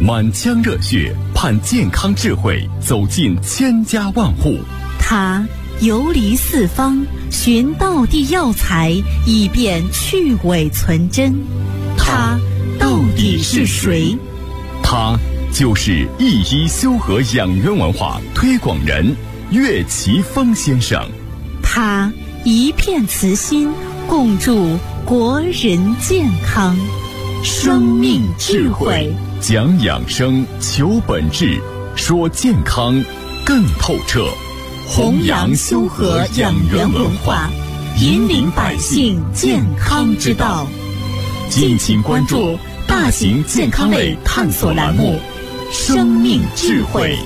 满腔热血盼健康智慧走进千家万户。 他游离四方，寻道地药材，以便去伪存真。他到底是谁？ 他就是一一修和养元文化推广人岳奇峰先生。 他一片慈心，共筑国人健康。生命智慧， 讲养生，求本质，说健康更透彻。 弘扬修和养元文化，引领百姓健康之道。 敬请关注大型健康类探索栏目《生命智慧》。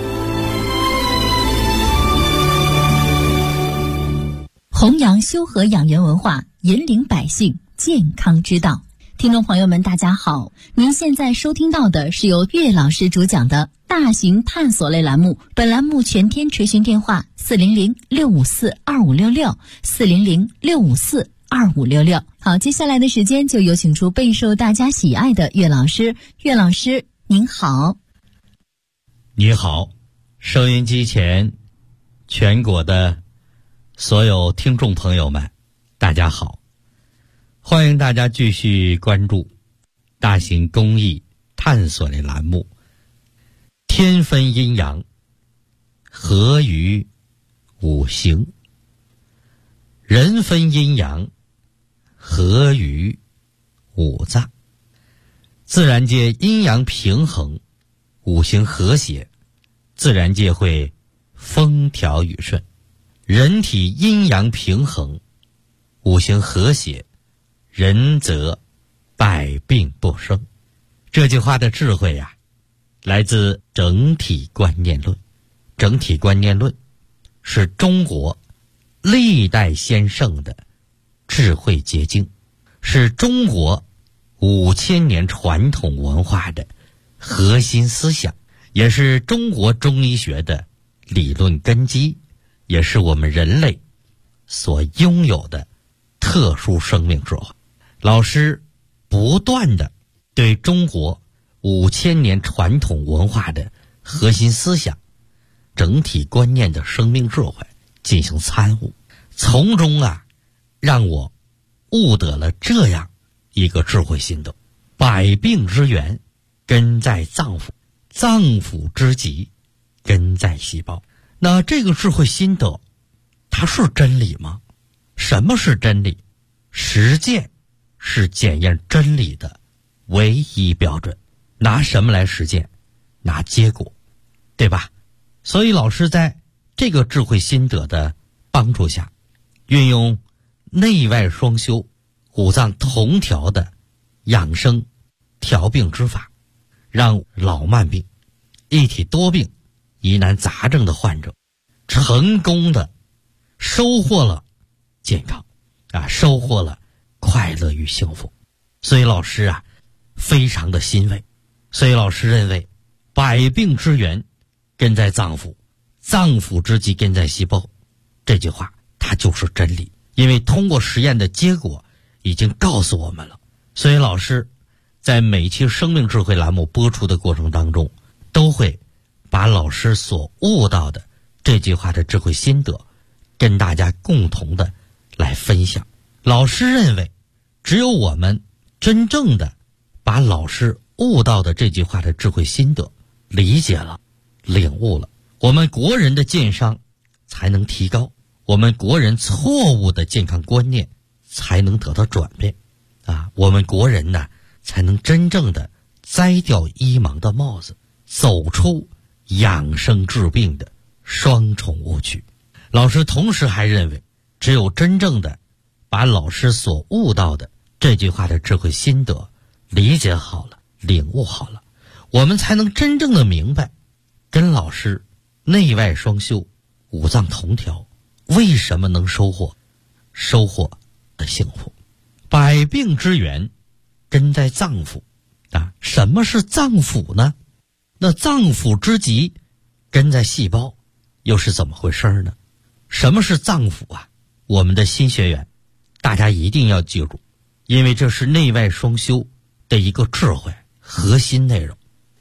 弘扬修和养元文化，引领百姓健康之道。听众朋友们，大家好，您现在收听到的是由岳老师主讲的大型探索类栏目。本栏目全天垂询电话400-654-2566，400-654-2566。好，接下来的时间就有请出备受大家喜爱的岳老师。岳老师您好。 你好，收音机前全国的所有听众朋友们，大家好，欢迎大家继续关注大型公益探索类栏目。天分阴阳，合于五行；人分阴阳，合于五脏。自然界阴阳平衡，五行和谐，自然界会风调雨顺。人体阴阳平衡，五行和谐，人则百病不生。这句话的智慧呀，来自整体观念论。整体观念论是中国历代先圣的智慧结晶，是中国5000年传统文化的核心思想，也是中国中医学的理论根基，也是我们人类所拥有的特殊生命智慧。老师不断地对中国5000年传统文化的核心思想、整体观念的生命智慧进行参悟，从中让我悟得了这样一个智慧心得：百病之源根在脏腑，脏腑之疾根在细胞。那这个智慧心得它是真理吗？什么是真理？实践是检验真理的唯一标准。拿什么来实践？拿结果，对吧？所以老师在这个智慧心得的帮助下，运用内外双修、五脏同调的养生调病之法，让老慢病、一体多病、疑难杂症的患者成功的收获了健康收获了快乐与幸福。所以老师非常的欣慰。所以老师认为，百病之源根在脏腑，脏腑之疾根在细胞，这句话它就是真理。因为通过实验的结果已经告诉我们了。所以老师在每期生命智慧栏目播出的过程当中，都会把老师所悟到的这句话的智慧心得跟大家共同的来分享。老师认为，只有我们真正的把老师悟到的这句话的智慧心得理解了、领悟了，我们国人的健商才能提高，我们国人错误的健康观念才能得到转变我们国人呢才能真正的摘掉医盲的帽子，走出养生治病的双重误区。老师同时还认为，只有真正的把老师所悟到的这句话的智慧心得理解好了、领悟好了，我们才能真正的明白，跟老师内外双修、五脏同调，为什么能收获的幸福。百病之源根在脏腑什么是脏腑呢？那脏腑之疾根在细胞，又是怎么回事呢？什么是脏腑我们的新学员大家一定要记住，因为这是内外双修的一个智慧核心内容。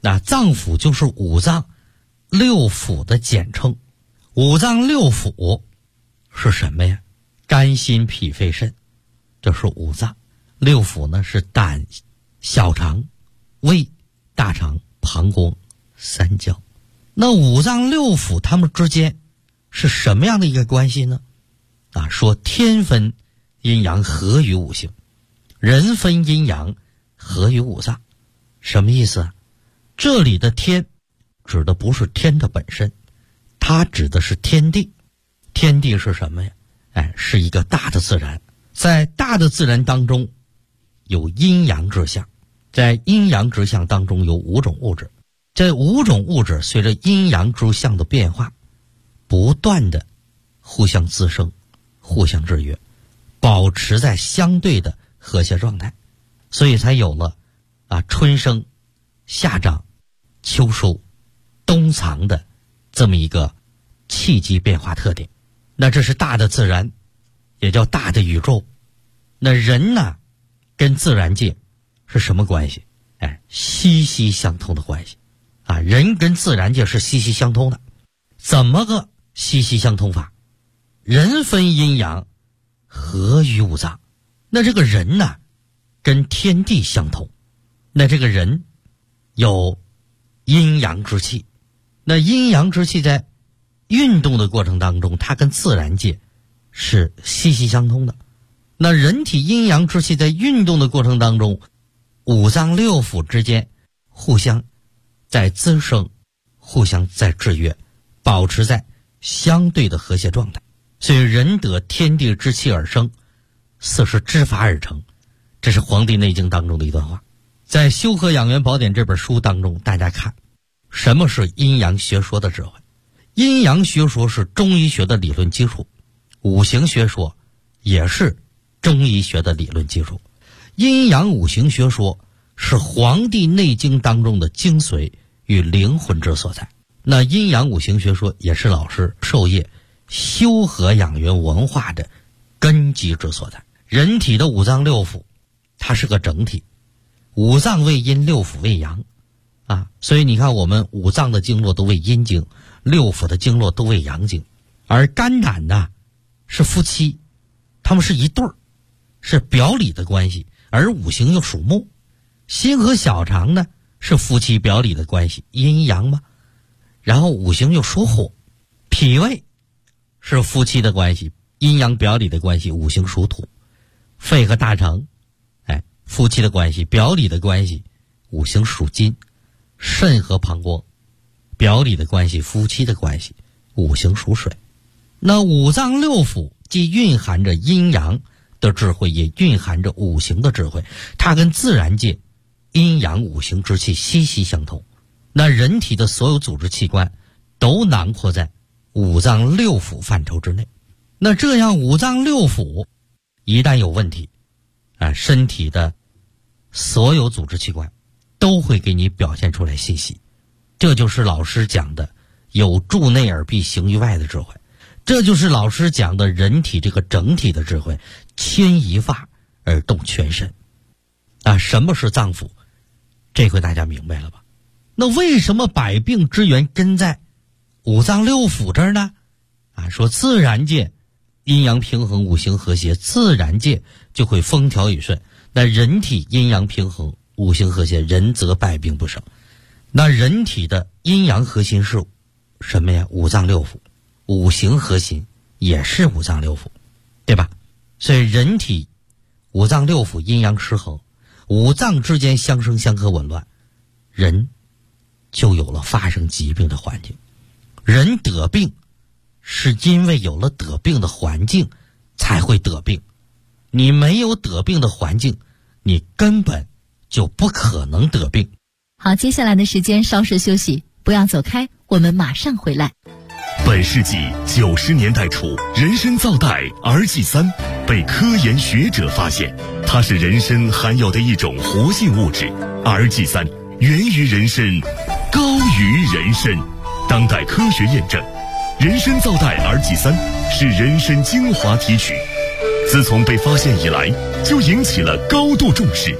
那脏腑就是五脏六腑的简称。五脏六腑是什么呀？肝心脾肺肾，这是五脏。六腑呢是胆、小肠、胃、大肠、膀胱、三焦。那五脏六腑它们之间是什么样的一个关系呢？说天分阴阳合于五行，人分阴阳合于五脏。什么意思啊？这里的天指的不是天的本身，它指的是天地。天地是什么呀？是一个大的自然。在大的自然当中有阴阳之象，在阴阳之象当中有五种物质。这五种物质随着阴阳之象的变化，不断的互相滋生，互相制约，保持在相对的和谐状态，所以才有了春生、夏长、秋收、冬藏的这么一个气机变化特点。那这是大的自然，也叫大的宇宙。那人呢，跟自然界是什么关系？息息相通的关系人跟自然界是息息相通的。怎么个息息相通法？人分阴阳合于五脏。那这个人呢，跟天地相通。那这个人有阴阳之气，那阴阳之气在运动的过程当中，它跟自然界是息息相通的。那人体阴阳之气在运动的过程当中，五脏六腑之间互相在滋生，互相在制约，保持在相对的和谐状态。所以人得天地之气而生，四时之法而成，这是《黄帝内经》当中的一段话。在《修和养元宝典》这本书当中，大家看什么是阴阳学说的智慧。阴阳学说是中医学的理论基础，五行学说也是中医学的理论基础。阴阳五行学说是《黄帝内经》当中的精髓与灵魂之所在。那阴阳五行学说也是老师授业修和养元文化的根基之所在。人体的五脏六腑它是个整体，五脏为阴，六腑为阳所以你看我们五脏的经络都为阴经，六腑的经络都为阳经。而肝胆呢是夫妻，他们是一对儿，是表里的关系。而五行又属木，心和小肠呢是夫妻表里的关系，阴阳嘛。然后五行又属火，脾胃是夫妻的关系，阴阳表里的关系，五行属土。肺和大肠夫妻的关系，表里的关系，五行属金。肾和膀胱表里的关系，夫妻的关系，五行属水。那五脏六腑既蕴含着阴阳的智慧，也蕴含着五行的智慧，它跟自然界阴阳五行之气息息相通。那人体的所有组织器官都囊括在五脏六腑范畴之内。那这样五脏六腑一旦有问题身体的所有组织器官都会给你表现出来信息。这就是老师讲的有助内而必行于外的智慧，这就是老师讲的人体这个整体的智慧，牵一发而动全身什么是脏腑？这回大家明白了吧？那为什么百病之源根在五脏六腑这儿呢？说自然界阴阳平衡，五行和谐，自然界就会风调雨顺。那人体阴阳平衡，五行和谐，人则百病不生。那人体的阴阳核心是什么呀？五脏六腑。五行核心也是五脏六腑，对吧？所以人体五脏六腑阴阳失衡，五脏之间相生相克紊乱，人就有了发生疾病的环境。人得病是因为有了得病的环境才会得病，你没有得病的环境，你根本就不可能得病。 好，接下来的时间稍事休息，不要走开，我们马上回来。 本世纪90年代初，人参皂苷儿祭三被科研学者发现，它是人参含有的一种活性物质。儿祭三源于人参，高于人参。当代科学验证，人参皂苷儿祭三是人参精华提取，自从被发现以来，就引起了高度重视。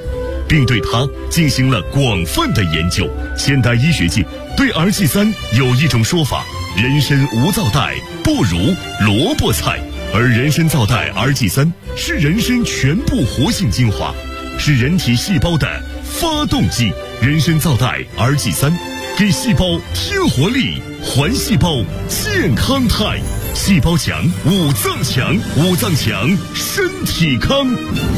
并对它进行了广泛的研究。现代医学界对 RG3 有一种说法：人参无皂带，不如萝卜菜。而人参皂带 RG3 是人参全部活性精华，是人体细胞的发动机。人参皂带 RG3 给细胞添活力，还细胞健康态。细胞强，五脏强，五脏强，身体康。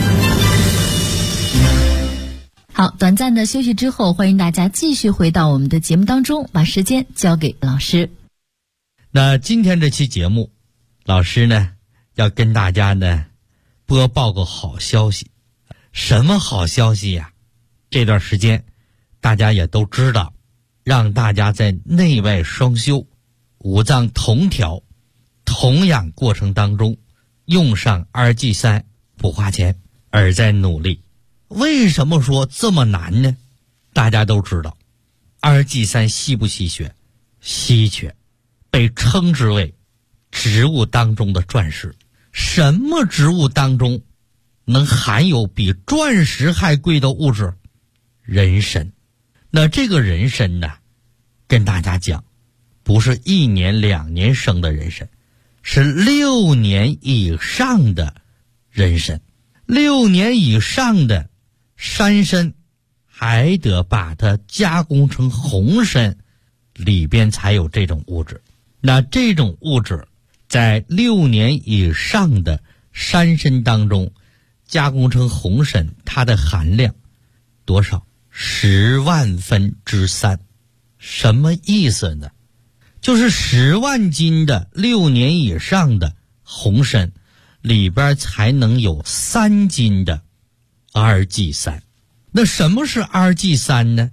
好，短暂的休息之后，欢迎大家继续回到我们的节目当中，把时间交给老师。 那今天这期节目，老师呢要跟大家呢播报个好消息。什么好消息呀？这段时间大家也都知道，让大家在内外双修、五脏同调、同养过程当中用上 RG3 不花钱，而在努力。为什么说这么难呢？大家都知道 RG3 稀不稀缺？稀缺，被称之为植物当中的钻石。什么植物当中能含有比钻石还贵的物质？人参。那这个人参呢，跟大家讲，不是1年2年生的人参，是6年以上的人参。6年以上的山参还得把它加工成红参，里边才有这种物质。那这种物质在6年以上的山参当中加工成红参，它的含量多少？10万分之3。什么意思呢？就是10万斤的6年以上的红参里边才能有3斤的 RG3。那什么是 RG3 呢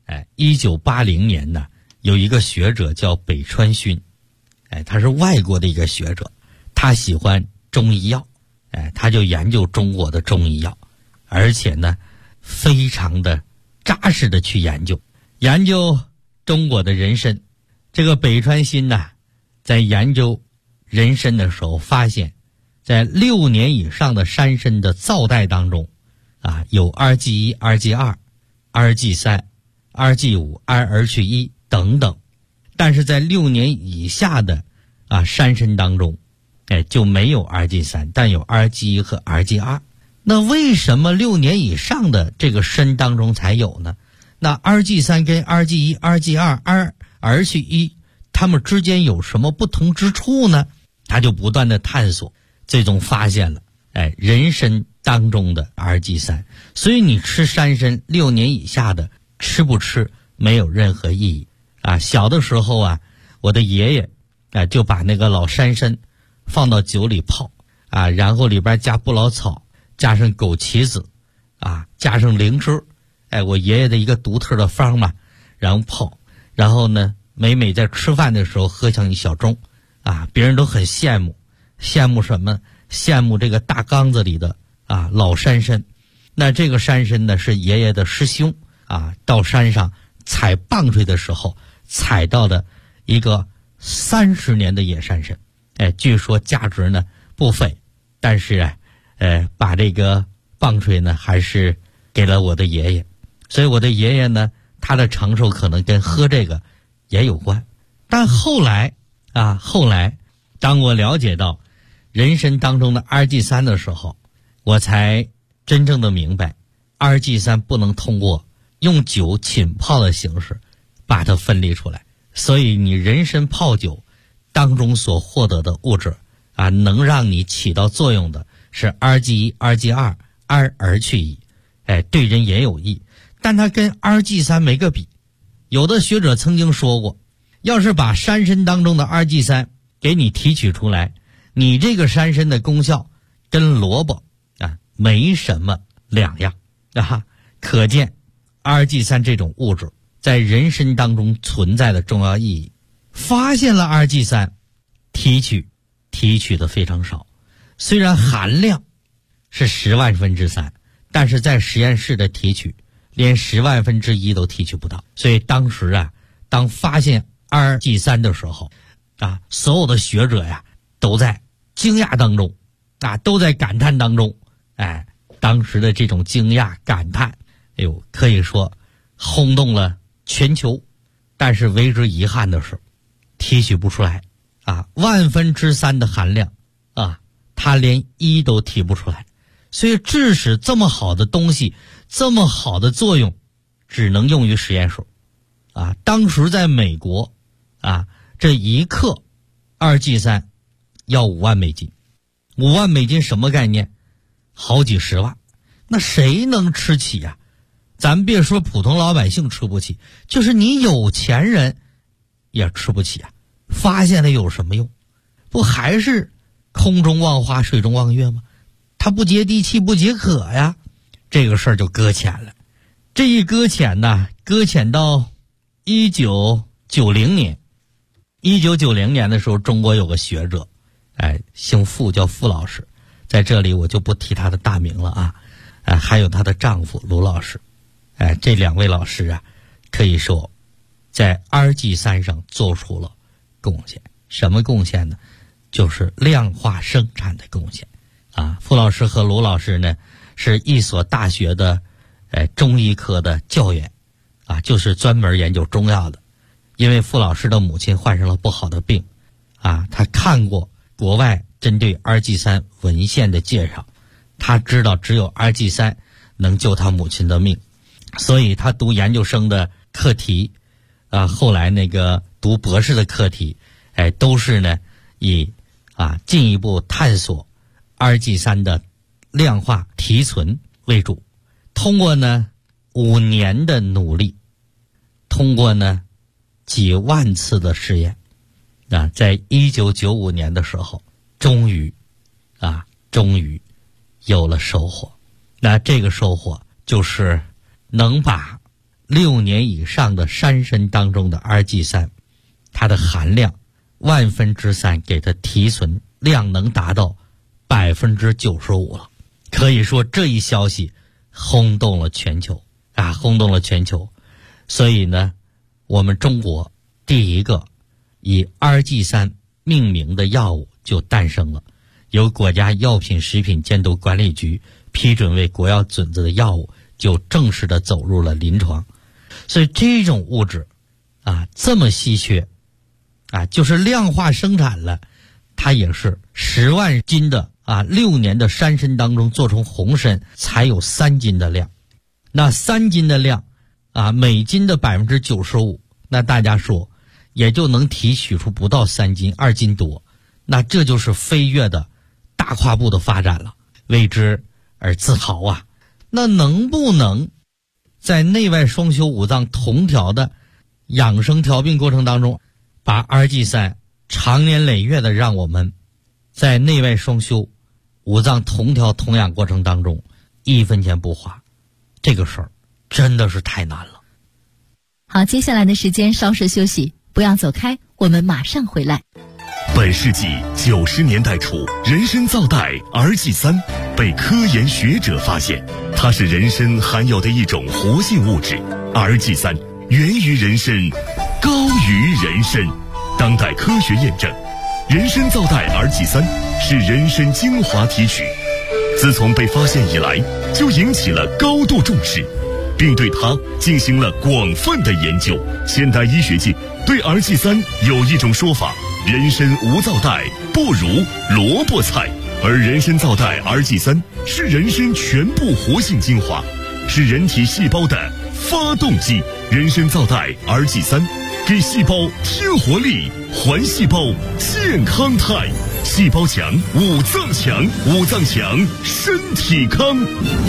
？1980年呢，有一个学者叫北川勋，他是外国的一个学者，他喜欢中医药，他就研究中国的中医药，而且呢非常的扎实的去研究中国的人参。这个北川勋呢，在研究人参的时候发现，在6年以上的山参的皂带当中有 RG1、RG2、RG3、RG5、RG1 等等，但是在6年以下的山参当中就没有 RG3， 但有 RG1 和 RG2。 那为什么6年以上的这个参当中才有呢？那 RG3 跟 RG1、RG2、RG1 它们之间有什么不同之处呢？他就不断的探索，最终发现了人参当中的 RG3。 所以你吃山参6年以下的吃不吃没有任何意义小的时候我的爷爷就把那个老山参放到酒里泡然后里边加不老草，加上枸杞子加上灵芝，我爷爷的一个独特的方嘛，然后泡，然后呢每每在吃饭的时候喝上一小盅别人都很羡慕什么？羡慕这个大缸子里的老山参。那这个山参呢是爷爷的师兄到山上采棒槌的时候采到的一个30年的野山参，据说价值呢不菲，但是把这个棒槌呢还是给了我的爷爷。所以我的爷爷呢，他的长寿可能跟喝这个也有关。但后来当我了解到人参当中的 RG3 的时候，我才真正的明白 RG3 不能通过用酒浸泡的形式把它分离出来。所以你人参泡酒当中所获得的物质能让你起到作用的是 RG1、RG2、RG1，对人也有益，但它跟 RG3 没个比。有的学者曾经说过，要是把山参当中的 RG3 给你提取出来，你这个山参的功效跟萝卜没什么两样可见 RG3 这种物质在人参当中存在的重要意义。发现了 RG3 提取的非常少，虽然含量是10万分之3，但是在实验室的提取连10万分之1都提取不到。所以当时当发现 RG3 的时候所有的学者都在惊讶当中都在感叹当中当时的这种惊讶感叹可以说轰动了全球。但是为之遗憾的是，提取不出来，3/万的含量它连1都提不出来。所以致使这么好的东西，这么好的作用，只能用于实验室。当时在美国这1克2G3要$5万，$5万什么概念？好几十万。那谁能吃起呀？咱别说普通老百姓吃不起，就是你有钱人也吃不起啊。发现了有什么用？不还是空中望花水中望月吗？它不接地气不解渴呀。这个事儿就搁浅了。这一搁浅呢，搁浅到1990年。1990年的时候，中国有个学者，姓傅，叫傅老师，在这里我就不提他的大名了还有他的丈夫卢老师，这2位老师可以说在 2G3 上做出了贡献。什么贡献呢？就是量化生产的贡献傅老师和卢老师呢，是一所大学的中医科的教员就是专门研究中药的。因为傅老师的母亲患上了不好的病他看过国外针对 2G3 文献的介绍，他知道只有 2G3 能救他母亲的命，所以他读研究生的课题后来那个读博士的课题都是呢以进一步探索 2G3 的量化提纯为主。通过呢5年的努力，通过呢几万次的试验在1995年的时候，终于有了收获。那这个收获就是能把6年以上的山参当中的 2G3 它的含量3/万给它提纯量能达到95%了。可以说这一消息轰动了全球轰动了全球。所以呢，我们中国第一个以 2G3 命名的药物就诞生了，由国家药品食品监督管理局批准为国药准则的药物就正式的走入了临床。所以这种物质这么稀缺就是量化生产了，它也是10万斤的6年的山参当中做成红参才有3斤的量。那3斤的量每斤的95%，那大家说也就能提取出不到3斤，2斤多。那这就是飞跃的大跨步的发展了，为之而自豪那能不能在内外双修五脏同调的养生调病过程当中，把 2G3 长年累月的让我们在内外双修五脏同调同养过程当中1分钱不花？这个事儿真的是太难了。 好，接下来的时间稍事休息，不要走开，我们马上回来。 本世纪90年代初，人参皂苷 2G3 被科研学者发现，它是人参含有的一种活性物质。2G3 源于人参，高于人参。当代科学验证，人参皂苷 2G3 是人参精华提取，自从被发现以来，就引起了高度重视，并对它进行了广泛的研究。现代医学界对 2G3 有一种说法：人参无皂苷，不如萝卜菜。而人参皂苷 2G3 是人参全部活性精华，是人体细胞的发动机。人参皂苷 2G3 给细胞添活力，还细胞健康态。细胞强，五脏强，五脏强，身体康。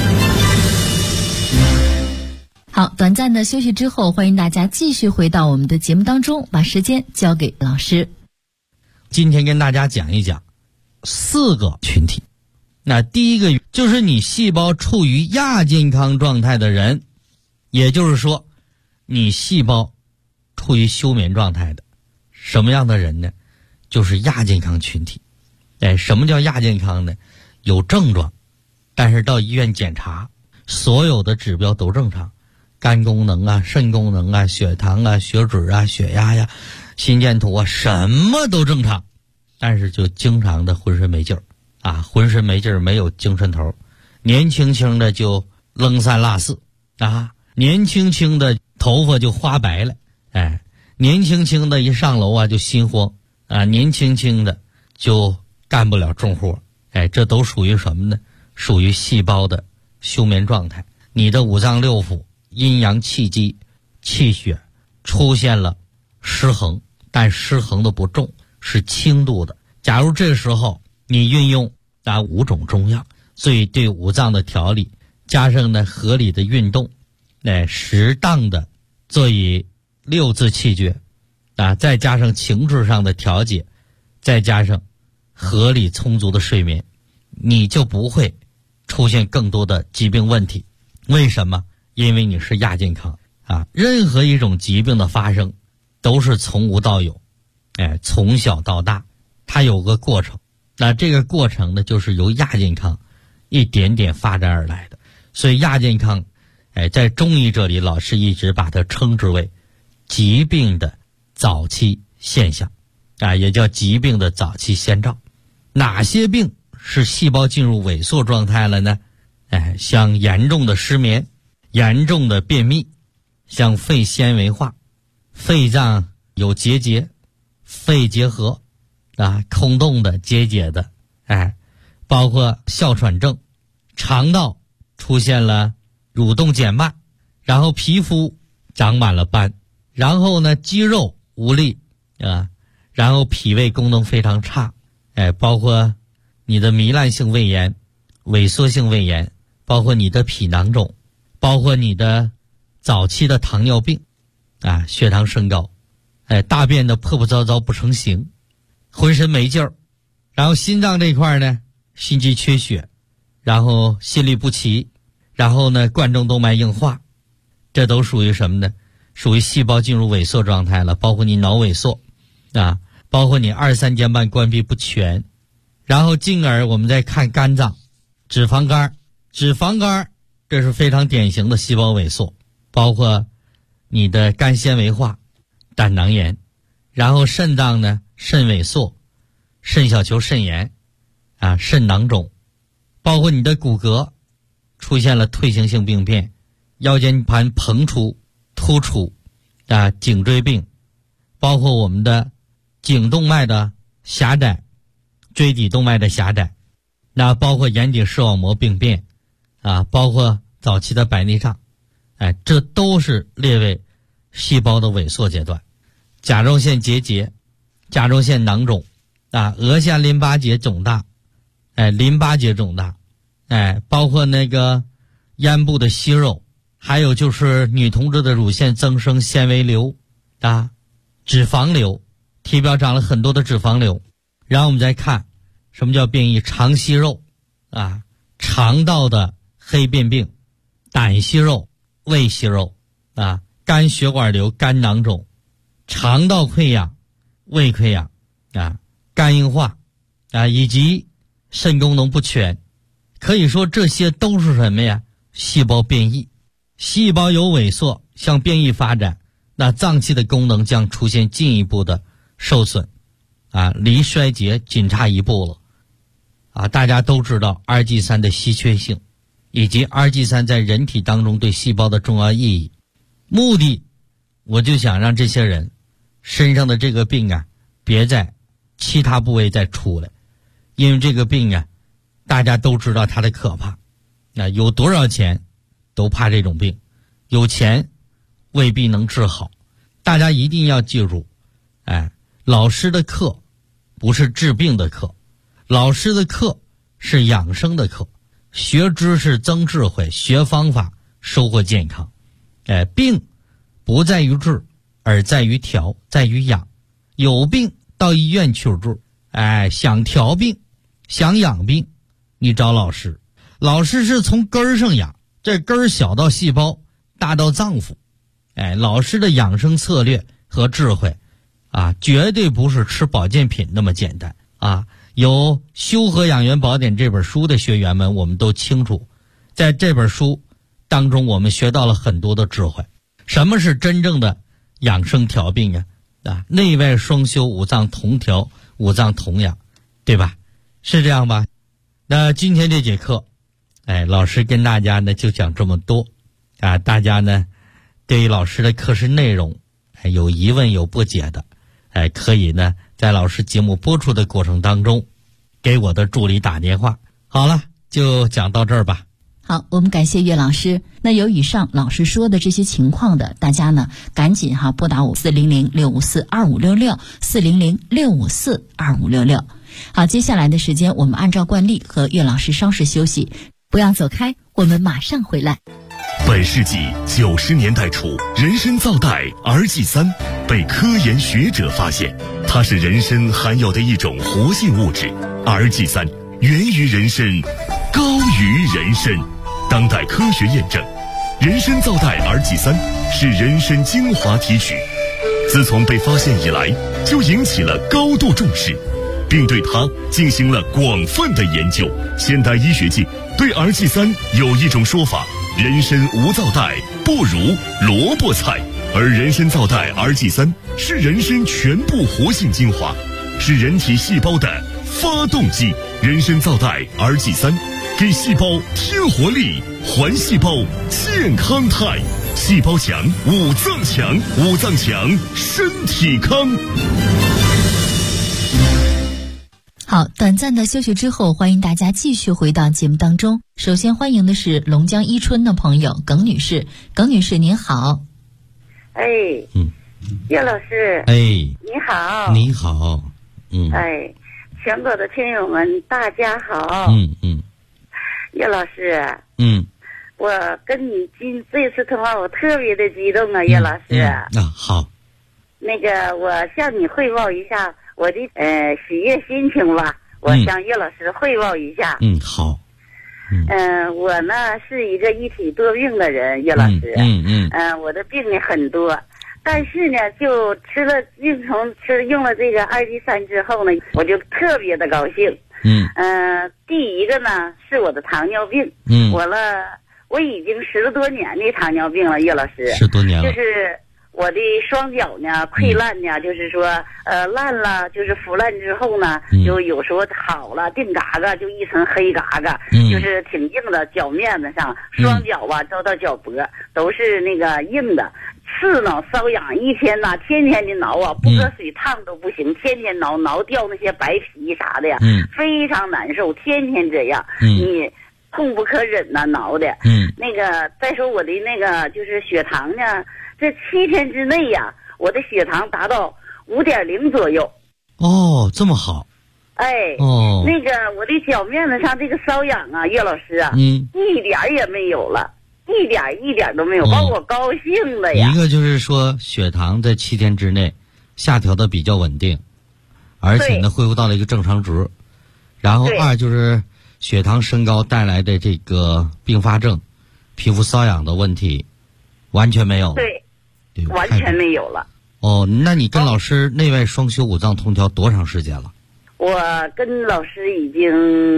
好，短暂的休息之后，欢迎大家继续回到我们的节目当中，把时间交给老师。 今天跟大家讲一讲4个群体。那第一个就是你细胞处于亚健康状态的人，也就是说你细胞处于休眠状态的。什么样的人呢？就是亚健康群体。什么叫亚健康呢？有症状，但是到医院检查，所有的指标都正常，肝功能肾功能血糖血脂血压心电图什么都正常，但是就经常的浑身没劲儿浑身没劲儿，没有精神头，年轻轻的就扔三落四啊，年轻轻的头发就花白了，哎，年轻轻的一上楼啊就心慌啊，年轻轻的就干不了重活，哎，这都属于什么呢？属于细胞的休眠状态。你的五脏六腑、阴阳气机、气血出现了失衡，但失衡的不重，是轻度的。假如这时候你运用5种中药，所以对五脏的调理，加上呢合理的运动，适当的做以6字气诀再加上情志上的调节，再加上合理充足的睡眠，你就不会出现更多的疾病问题。为什么？因为你是亚健康啊！任何一种疾病的发生都是从无到有，从小到大它有个过程，那这个过程呢就是由亚健康一点点发展而来的。所以亚健康在中医这里老师一直把它称之为疾病的早期现象也叫疾病的早期先兆。哪些病是细胞进入萎缩状态了呢？像严重的失眠、严重的便秘，像肺纤维化、肺脏有结节、肺结核空洞的、结节的，包括哮喘症，肠道出现了蠕动减慢，然后皮肤长满了斑，然后呢肌肉无力然后脾胃功能非常差，包括你的糜烂性胃炎、萎缩性胃炎，包括你的脾囊肿，包括你的早期的糖尿病血糖升高，大便的破破糟糟不成形，浑身没劲儿，然后心脏这块呢心肌缺血，然后心律不齐，然后呢冠状动脉硬化，这都属于什么呢？属于细胞进入萎缩状态了。包括你脑萎缩包括你二三间瓣关闭不全，然后进而我们再看肝脏、脂肪肝，这是非常典型的细胞萎缩，包括你的肝纤维化、胆囊炎，然后肾脏呢肾萎缩、肾小球肾炎肾囊肿，包括你的骨骼出现了退行性病变，腰间盘膨出、突出颈椎病，包括我们的颈动脉的狭窄、椎底动脉的狭窄，包括眼底视网膜病变包括早期的白内障，这都是列为细胞的萎缩阶段。甲状腺结节、甲状腺囊肿额下淋巴结肿大，淋巴结肿大，包括那个咽部的息肉，还有就是女同志的乳腺增生、纤维瘤脂肪瘤，体表长了很多的脂肪瘤。然后我们再看什么叫变异，肠息肉肠道的黑变病、胆息肉、胃息肉肝血管瘤、肝囊肿、肠道溃疡、胃溃疡肝硬化以及肾功能不全。可以说这些都是什么呀？细胞变异。细胞有萎缩向变异发展，那脏器的功能将出现进一步的受损离衰竭仅差一步了大家都知道 RG3 的稀缺性，以及 RG3 在人体当中对细胞的重要意义。目的我就想让这些人身上的这个病别在其他部位再出来，因为这个病大家都知道它的可怕，有多少钱都怕这种病，有钱未必能治好。大家一定要记住老师的课不是治病的课，老师的课是养生的课，学知识增智慧，学方法收获健康。病不在于治，而在于调，在于养。有病到医院求助，想调病、想养病，你找老师。老师是从根儿上养，这根儿小到细胞，大到脏腑。老师的养生策略和智慧绝对不是吃保健品那么简单有《修和养元宝典》这本书的学员们，我们都清楚，在这本书当中我们学到了很多的智慧。什么是真正的养生调病内外双修，五脏同调，五脏同养，对吧？是这样吧？那今天这节课老师跟大家呢就讲这么多大家呢对于老师的课时内容有疑问有不解的，可以呢在老师节目播出的过程当中给我的助理打电话。好了，就讲到这儿吧。 好，我们感谢岳老师。那有以上老师说的这些情况的，大家呢赶紧拨打400-654-2566，400-654-2566。好，接下来的时间我们按照惯例和岳老师稍事休息，不要走开，我们马上回来。 本世纪90年代初，人参皂苷 RG3 被科研学者发现，它是人参含有的一种活性物质。RG3 源于人参，高于人参。当代科学验证，人参皂苷 RG3 是人参精华提取，自从被发现以来，就引起了高度重视，并对它进行了广泛的研究。现代医学界对 RG3 有一种说法：人参无皂苷不如萝卜菜，而人参皂苷 RG3 是人参全部活性精华，是人体细胞的发动机。人参皂苷 RG3 给细胞添活力，还细胞健康态，细胞强，五脏强，五脏强，身体康。 好，短暂的休息之后，欢迎大家继续回到节目当中。首先欢迎的是龙江伊春的朋友耿女士。耿女士您好。 岳老师， 你好。 你好。 全国的听友们大家好。岳老师，我跟你这次通话我特别的激动啊，岳老师。 好。 那个我向你汇报一下我的喜悦心情吧，我向岳老师汇报一下。 好。 我呢是一个一体多病的人，岳老师。我的病呢很多，但是呢就用了这个RG3之后呢，我就特别的高兴。第一个呢是我的糖尿病。我已经10多年的糖尿病了，岳老师。 10多年了。 就是我的双脚呢溃烂呢，就是说烂了，就是腐烂之后呢，就有时候好了定嘎嘎就一层黑嘎嘎，就是挺硬的，脚面子上双脚吧遭到脚脖都是那个硬的，刺挠瘙痒，一天呐天天的挠啊，不搁水烫都不行，天天挠掉那些白皮啥的呀，非常难受，天天这样，你痛不可忍呐，挠的。那个再说我的那个就是血糖呢，这7天之内呀，我的血糖达到5.0左右。 哦，这么好。 那个我的脚面子上这个瘙痒啊，岳老师啊，一点也没有了，一点都没有，把我高兴的呀。 一个就是说血糖在7天之内下调的比较稳定，而且呢恢复到了一个正常值。然后二就是血糖升高带来的这个并发症，皮肤瘙痒的问题完全没有。 对，完全没有了。 那你跟老师内外双修五脏通调多长时间了？ 我跟老师已经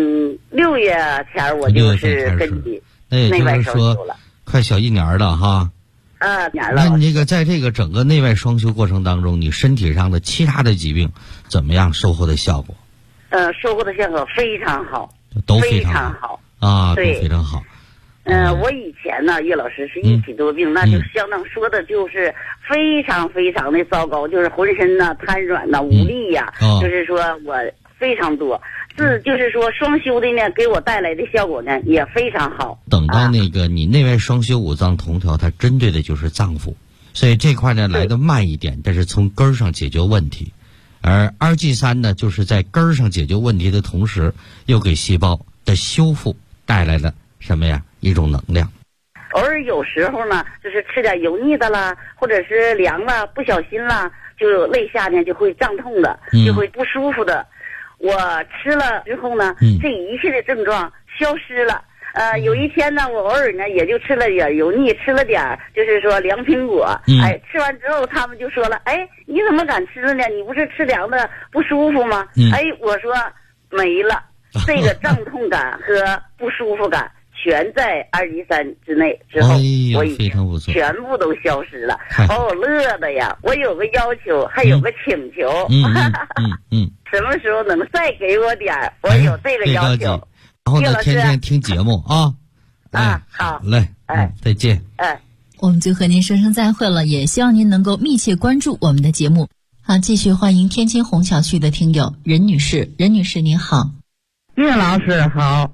6月前我就是跟你内外双修了， 快小1年了哈。 年了。 那你这个在这个整个内外双修过程当中，你身体上的其他的疾病怎么样收获的效果？ 收获的效果非常好， 都非常好啊，都非常好。 我以前呢，岳老师是一体多病，那就相当说的就是非常非常的糟糕，就是浑身呢瘫软呐、无力呀，就是说我非常多。就是说双修的呢，给我带来的效果呢也非常好。 等到那个你内外双修五脏同调，它针对的就是脏腑，所以这块呢来得慢一点，但是从根儿上解决问题。而RG3呢，就是在根儿上解决问题的同时，又给细胞的修复带来了什么呀？一种能量。 偶尔有时候呢，就是吃点油腻的啦，或者是凉了，不小心啦，就肋下呢就会胀痛的，就会不舒服的。我吃了之后呢，这一切的症状消失了。有一天呢，我偶尔呢也就吃了点油腻，吃了点就是说凉苹果。吃完之后他们就说了，你怎么敢吃了呢？你不是吃凉的不舒服吗？我说没了，这个胀痛感和不舒服感全在RG3之内之后，我已经全部都消失了，把我乐的呀！我有个要求，还有个请求，什么时候能再给我点儿？我有这个要求。 然后呢，天天听节目啊， 啊，好嘞，再见。 我们就和您说声再会了，也希望您能够密切关注我们的节目。好，继续欢迎天津虹桥区的听友任女士。任女士您好。 岳老师好。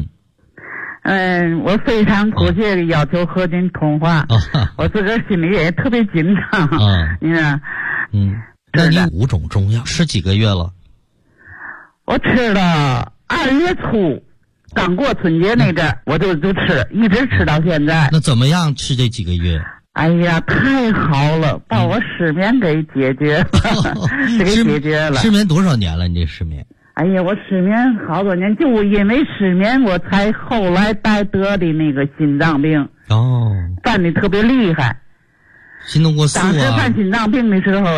我非常迫切的要求和您通话，我自个儿心里也特别紧张。你看， 那你5种中药吃几个月了？ 我吃了2月初，刚过春节那阵儿，我就吃，一直吃到现在。 那怎么样吃这几个月？ 哎呀，太好了，把我失眠给解决了，给解决了。 失眠多少年了？你这失眠？ 哎呀，我失眠好多年，就因为失眠，我才后来得的那个心脏病。犯的特别厉害。 心动过速啊！ 当时犯心脏病的时候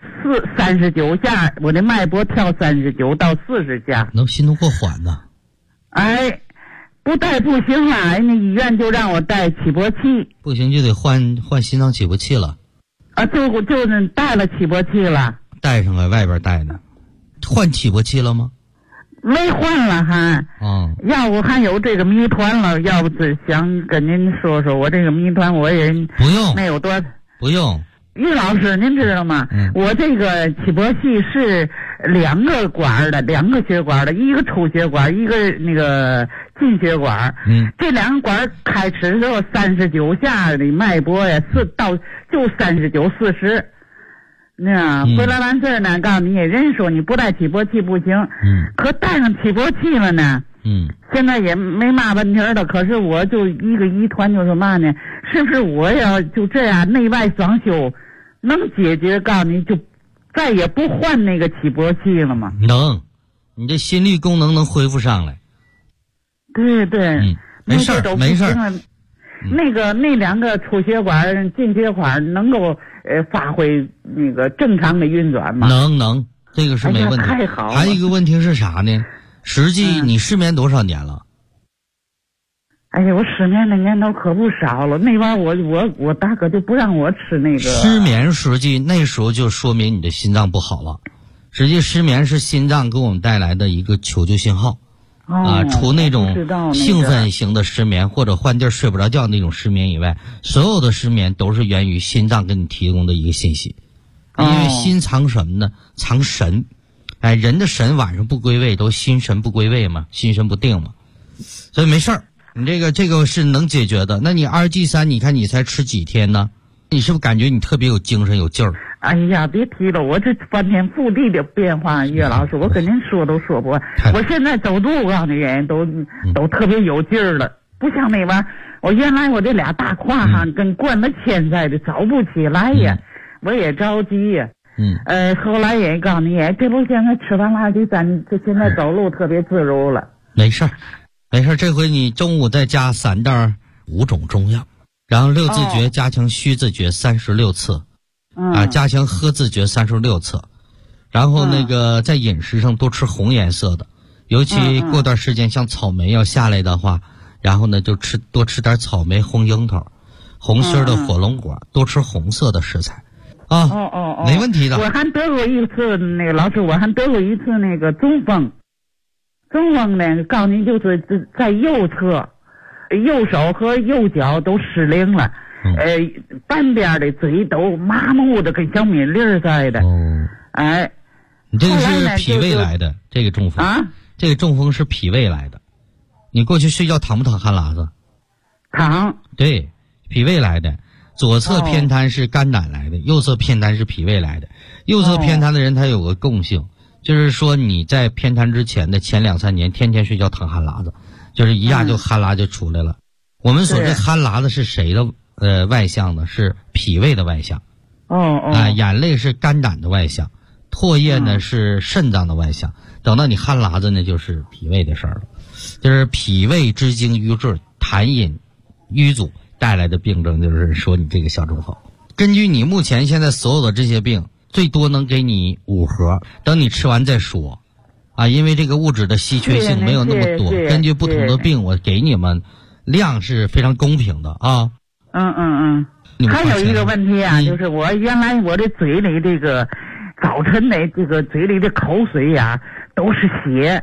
，39下，我的脉搏跳39到40下。 能心动过缓呢？ 不带不行了，人家医院就让我带起搏器。 不行就得换心脏起搏器了。 就带了起搏器了。 带上了，外边带的。换起搏器了吗？ 没换了还。要不还有这个谜团了，要不是想跟您说说我这个谜团，我也不用没有多。 不用。 于老师您知道吗？我这个起搏器是2个管的，2个血管的，一个出血管，一个那个进血管。这2个管开始的时候39下的脉搏呀，就39、40。那回来完事儿呢，告诉你人说你不带起搏器不行。可带上起搏器了呢。现在也没嘛问题了，可是我就一个疑团，就是嘛呢？是不是我要就这样内外双修，能解决？告诉你就再也不换那个起搏器了吗？ 能，你这心律功能能恢复上来。 对， 没事儿，没事儿。 那2个出血管、进血管能够发挥那个正常的运转吗？ 能，这个是没问题。 太好了。 还有一个问题是啥呢？实际你失眠多少年了？ 哎呀，我失眠的年头可不少了。那玩意儿我大哥就不让我吃那个。 失眠实际那时候就说明你的心脏不好了。实际失眠是心脏给我们带来的一个求救信号。除那种兴奋型的失眠或者换地睡不着觉那种失眠以外，所有的失眠都是源于心脏给你提供的一个信息。因为心藏什么呢？藏神。人的神晚上不归位，都心神不归位嘛，心神不定嘛。所以没事儿，你这个是能解决的。那你2G3，你看你才吃几天呢？你是不是感觉你特别有精神有劲儿？ 哎呀，别提了，我这翻天覆地的变化，岳老师，我跟您说都说不完。我现在走路，我告诉你，人都特别有劲儿了，不像那玩意儿。我原来我这俩大胯上跟灌了铅似的，走不起来呀，我也着急呀。后来也告诉你，这不现在吃完了这现在走路特别自如了。 没事儿，这回你中午再加3袋5种中药，然后6字诀加强虚字诀36次。加强喝字诀36次，然后那个在饮食上多吃红颜色的，尤其过段时间像草莓要下来的话，然后呢就多吃点草莓、红樱桃、红心的火龙果，多吃红色的食材。没问题的。 我还得过一次那个老师，我还得过一次那个中风呢，告诉你就是在右侧，右手和右脚都失灵了。半边的嘴都麻木的跟小米粒似的。 你这个是脾胃来的，这个中风这个中风是脾胃来的。你过去睡觉躺不躺旱喇子？ 躺。 对，脾胃来的。左侧偏瘫是肝胆来的，右侧偏瘫是脾胃来的。右侧偏瘫的人他有个共性，就是说你在偏瘫之前的前2-3年天天睡觉躺旱喇子，就是一下就旱喇就出来了。我们所谓旱喇子是谁的外向呢？是脾胃的外向。眼泪是肝胆的外向，唾液呢是肾脏的外向。等到你旱喇子呢，就是脾胃的事儿了。就是脾胃之经瘀滞、痰饮瘀阻带来的病症，就是说你这个小中风。根据你目前现在所有的这些病，最多能给你5盒，等你吃完再说。因为这个物质的稀缺性没有那么多，根据不同的病，我给你们量是非常公平的啊。 还有一个问题就是我原来我的嘴里这个早晨的这个嘴里的口水都是血，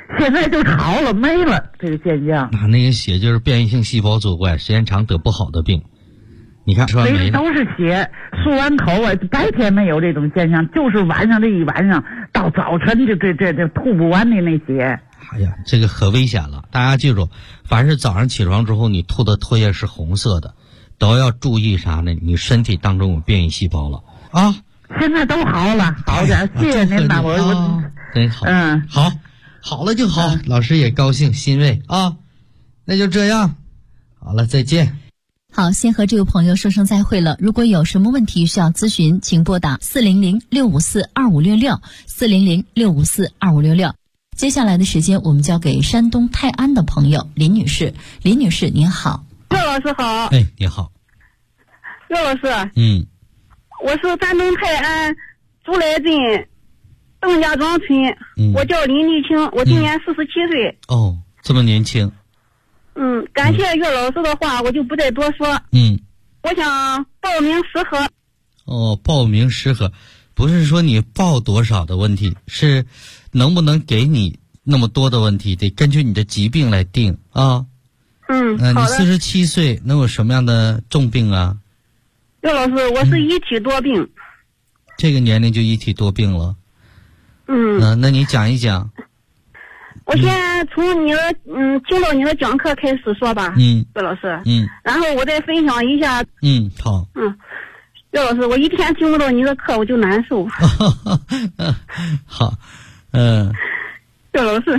现在就好了，没了这个现象。 那个血就是变异性细胞作怪，时间长得不好的病。你看，说没了都是血，漱完口啊，白天没有这种现象，就是晚上这一晚上到早晨就这吐不完的那血。 哎呀，这个可危险了！大家记住，凡是早上起床之后你吐的唾液是红色的，都要注意啥呢？你身体当中有变异细胞了啊！ 现在都好了，好点，谢谢您吧，我真好，好了就好，老师也高兴欣慰啊。那就这样，好了，再见。 好，先和这位朋友说声再会了。如果有什么问题需要咨询，请拨打400-654-2566，400-654-2566。接下来的时间，我们交给山东泰安的朋友林女士。林女士，您好。 岳老师好。 哎，你好。 岳老师。我是山东泰安朱来镇邓家庄村，我叫林丽清，我今年47岁。 哦，这么年轻。 感谢岳老师的话，我就不再多说。我想报名适合。 哦，报名适合，不是说你报多少的问题，是能不能给你那么多的问题，得根据你的疾病来定啊。 好的。 你47岁，能有什么样的重病啊？ 岳老师，我是一体多病。 这个年龄就一体多病了。那你讲一讲。 我先从你的听到你的讲课开始说吧。岳老师。然后我再分享一下。 好。 岳老师，我一天听不到你的课我就难受。 好。 岳老师。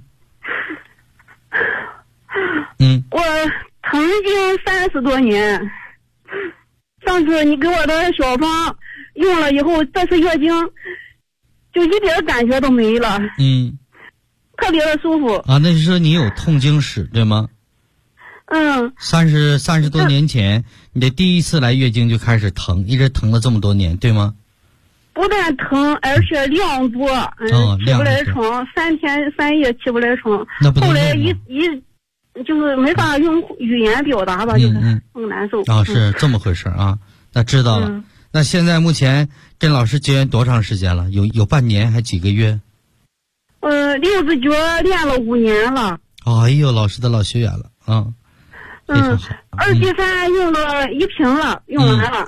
我疼经30多年，上次你给我的小方用了以后，这次月经就一点感觉都没了。特别的舒服啊！那是说你有痛经史对吗？30多年前，你的第一次来月经就开始疼，一直疼了这么多年，对吗？ 不但疼，而且量多，起不来床，3天3夜起不来床。后来就是没法用语言表达吧，就是更难受。 是这么回事啊？那知道了。那现在目前跟老师结缘多长时间了？有半年还几个月六字诀练了5年了。 哎呦，老师的老学员了啊！非常好。 273用了1瓶了，用完了。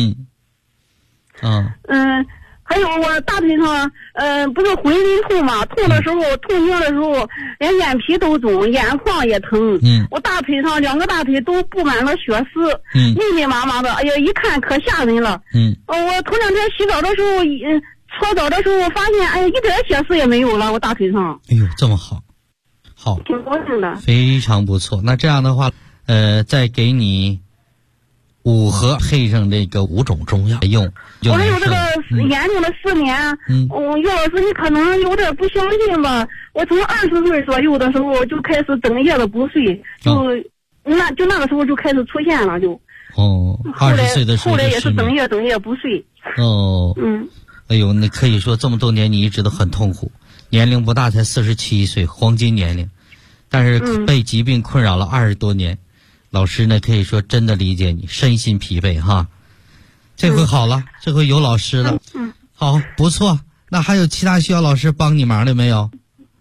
还有我大腿上，不是浑身痛嘛？痛的时候，痛经的时候，连眼皮都肿，眼眶也疼。我大腿上2个大腿都布满了血丝，密密麻麻的，哎呀，一看可吓人了。我头2天洗澡的时候，搓澡的时候发现，哎呀，一点血丝也没有了，我大腿上。 哎呦，这么好，好， 挺高兴的， 非常不错。那这样的话，再给你5盒配上这个5种中药用。 我还有这个严重的失眠。岳老师，你可能有点不相信吧？我从20岁左右的时候就开始整夜的不睡，那个时候就开始出现了，就。 20岁的时候后来也是整夜不睡。 哎呦，那可以说这么多年你一直都很痛苦，年龄不大，才47岁，黄金年龄，但是被疾病困扰了20多年。老师呢，可以说真的理解你，身心疲惫哈。这回好了，这回有老师了。好，不错。那还有其他需要老师帮你忙的没有？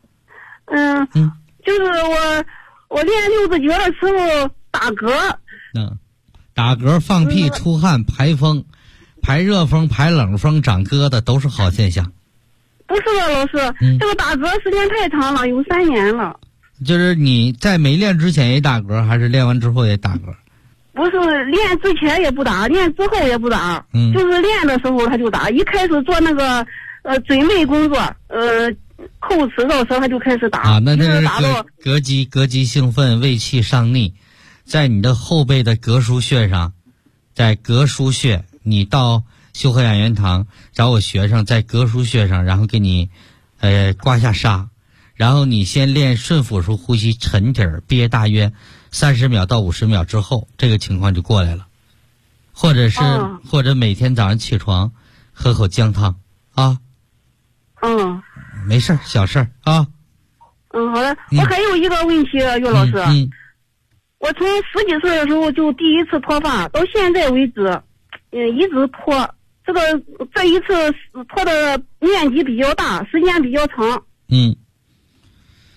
就是我练六字诀的时候打嗝。 打嗝、放屁、出汗、排风、排热风、排冷风、长疙瘩都是好现象。 不是的，老师，这个打嗝时间太长了，有3年了。 就是你在没练之前也打嗝，还是练完之后也打嗝？ 不是，练之前也不打，练之后也不打。就是练的时候他就打，一开始做那个准备工作，叩齿的时候他就开始打。 那这是膈肌兴奋，胃气上逆，在你的后背的膈腧穴上，在膈腧穴，你到修和养元堂找我学生，在膈腧穴上，然后给你刮下痧。然后你先练顺腹式呼吸，沉底儿憋大约30秒到50秒之后，这个情况就过来了。或者每天早上起床喝口姜汤啊。没事儿，小事儿啊。 好的。我还有一个问题，岳老师。我从10几岁的时候就第一次脱发，到现在为止，一直脱。这一次脱的面积比较大，时间比较长。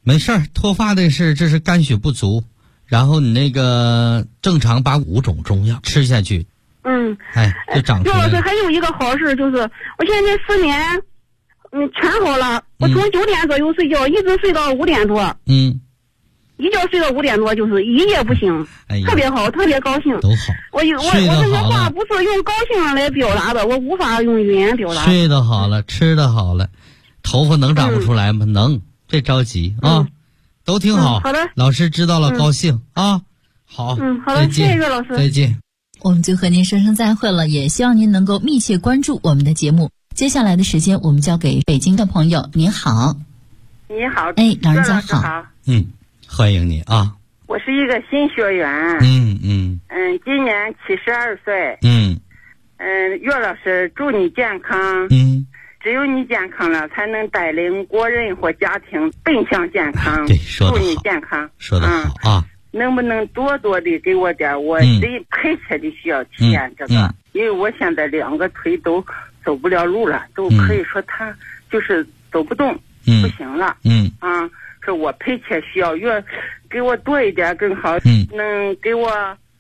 没事儿，脱发的是这是肝血不足，然后你那个正常把5种中药吃下去，就长出来了。 刘老师还有一个好事就是，我现在失眠，全好了。我从9点左右睡觉，一直睡到5点多。一觉睡到5点多，就是一夜不醒，特别好，特别高兴。 都好。 我这些话不是用高兴来表达的，我无法用语言表达。 睡得好了，吃得好了，头发能长不出来吗？能，别着急啊，都挺好。 好的， 老师知道了，高兴啊。好， 好的，谢谢岳老师， 再见。 我们就和您说声再会了，也希望您能够密切关注我们的节目。接下来的时间，我们交给北京的朋友。您好。 你好， 老人家好。 欢迎你啊！ 我是一个新学员。今年72岁。岳老师，祝你健康。只有你健康了，才能带领国人或家庭奔向健康。 对，说得好。 祝你健康。 说得好啊！ 能不能多多的给我点？我得迫切的需要体验这个，因为我现在2个腿都走不了路了，都可以说他就是走不动，不行了。是我迫切需要，越给我多一点更好。能给我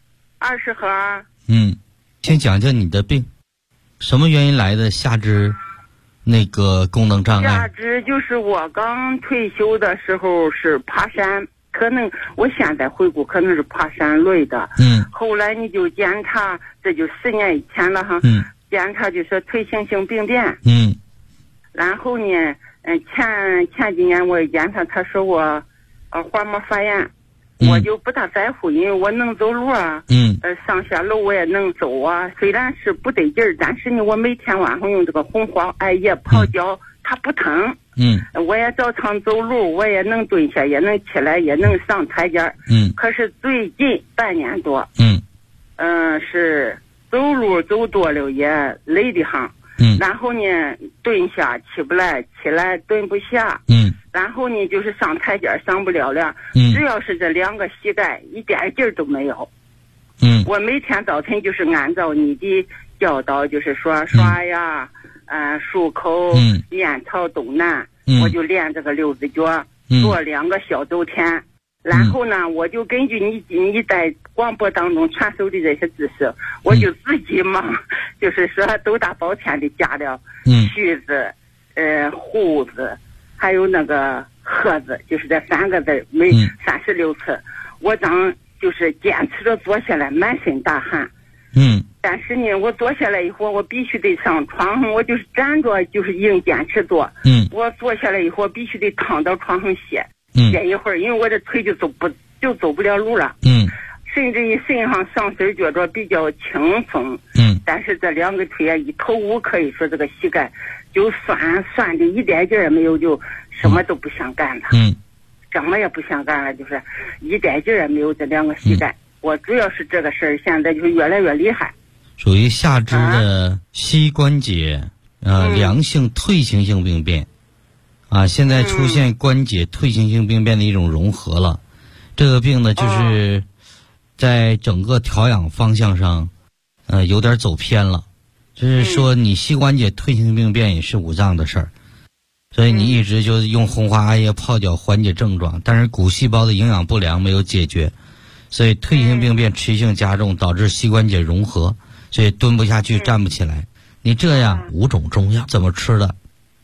20盒。 先讲讲你的病，什么原因来的下肢那个功能障碍？ 下肢就是我刚退休的时候是爬山，可能我现在回顾可能是爬山累的。后来你就检查，这就10年以前了哈。检查就说退行性病变。然后呢，前几年我一检查，他说我滑膜发炎，我就不大在乎，因为我能走路啊，上下楼我也能走啊。虽然是不得劲儿，但是呢，我每天晚上用这个红花艾叶泡脚，它不疼。我也照常走路，我也能蹲下，也能起来，也能上台阶。可是最近半年多，是走路走多了也累得慌。然后呢，蹲下起不来，起来蹲不下。然后呢，就是上台阶上不了了。只要是这2个膝盖一点劲儿都没有。我每天早晨就是按照你的教导，就是说刷牙，漱口，面朝东南，我就练这个6字脚，做2个小周天。然后呢，我就根据你在广播当中传授的这些知识，我就自己嘛，就是说都大包天的加了须子、胡子，还有那个盒子，就是这3个字，每36次，我就是坚持着坐下来，满身大汗。但是呢，我坐下来以后，我必须得上床上，我就是站着，就是硬坚持坐。我坐下来以后，必须得躺到床上歇一会儿，因为我这腿就走不了路了。甚至于身上身觉着比较轻松。但是这2个腿啊，一头乌，可以说这个膝盖就酸的一点劲儿也没有，就什么都不想干了。什么也不想干了，就是一点劲儿也没有。这2个膝盖，我主要是这个事儿，现在就是越来越厉害。 属于下肢的膝关节良性退行性病变。现在出现关节退行性病变的一种融合了。这个病呢，就是在整个调养方向上有点走偏了。就是说你膝关节退行性病变也是5脏的事儿，所以你一直就用红花艾叶泡脚缓解症状，但是骨细胞的营养不良没有解决，所以退行性病变持续性加重，导致膝关节融合，所以蹲不下去，站不起来。你这样5种中药怎么吃的？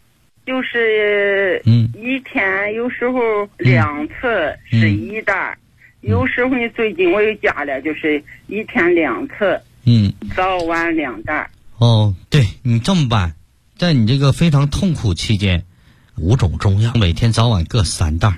就是一天有时候2次是1袋，有时候呢最近我又加了，就是一天2次，早晚2袋。 对，你这么办，在你这个非常痛苦期间，5种中药每天早晚各3袋。